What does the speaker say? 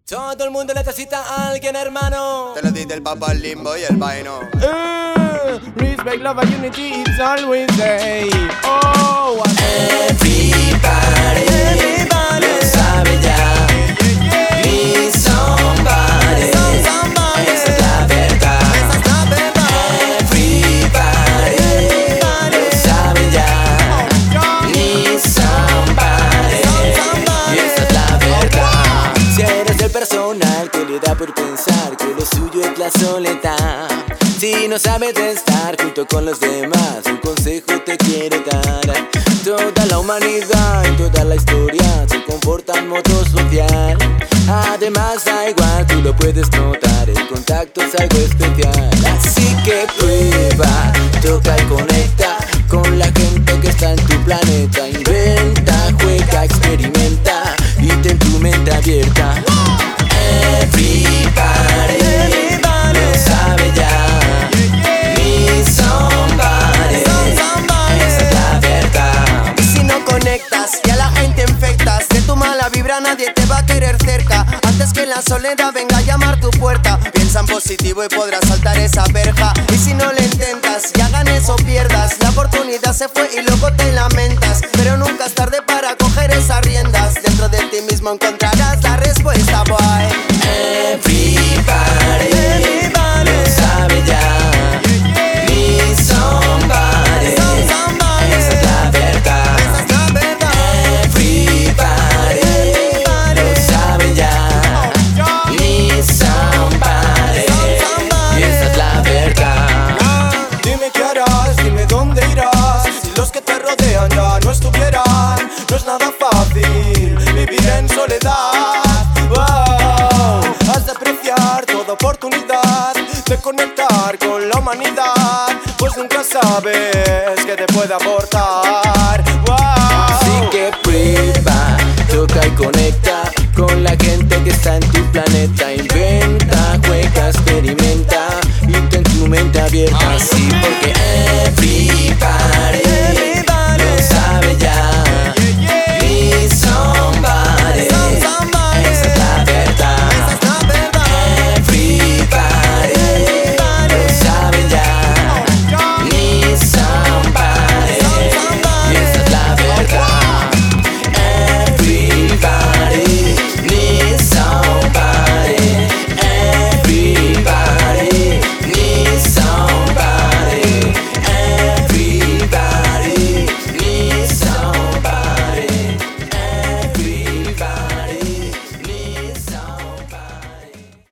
Todo el mundo necesita a alguien, hermano. Te lo dice el Papa, el Limbo y el Vaino. Respect, love and unity, it's always there. Oh, Everybody lo sabe ya. Ni somebody, esa es la verdad. Everybody lo sabe ya. Ni somebody, y esa es la verdad. Si eres el personal que le da por pensar que lo suyo es la soledad, si no sabes estar junto con los demás, un consejo te quiero dar. Toda la humanidad y toda la historia se comporta en modo social. Además da igual, tú lo puedes notar, el contacto es algo especial. Así que prueba, toca y conecta con la gente que está en tu planeta. Inventa, juega, experimenta y ten tu mente abierta. Everybody lo sabe ya. Ni somebody, esa es la verdad. Y si no conectas y a la gente infectas, de tu mala vibra nadie te va a querer cerca. Antes que la soledad venga a llamar tu puerta, piensa en positivo y podrás saltar esa verja. Y si no le intentas, ya ganes o pierdas, la oportunidad se fue y luego te lamentas. Pero nunca es tarde para coger esas riendas. Dentro de ti mismo encontrarás la respuesta, boy. Everybody lo sabe ya. Ni somebody, esa es la verdad. Everybody lo sabe ya. Ni somebody, y esa es la verdad. dime qué harás, dime dónde irás. Si los que te rodean ya no estuvieran, no es nada fácil vivir en soledad. Wow, has de apreciar toda oportunidad de conectar con la humanidad, pues nunca sabes qué te puede aportar. Wow. Así que prueba, toca y conecta con la gente que está en tu planeta. Inventa, juega, experimenta y ten tu mente abierta. Sí, porque everybody lo sabe ya.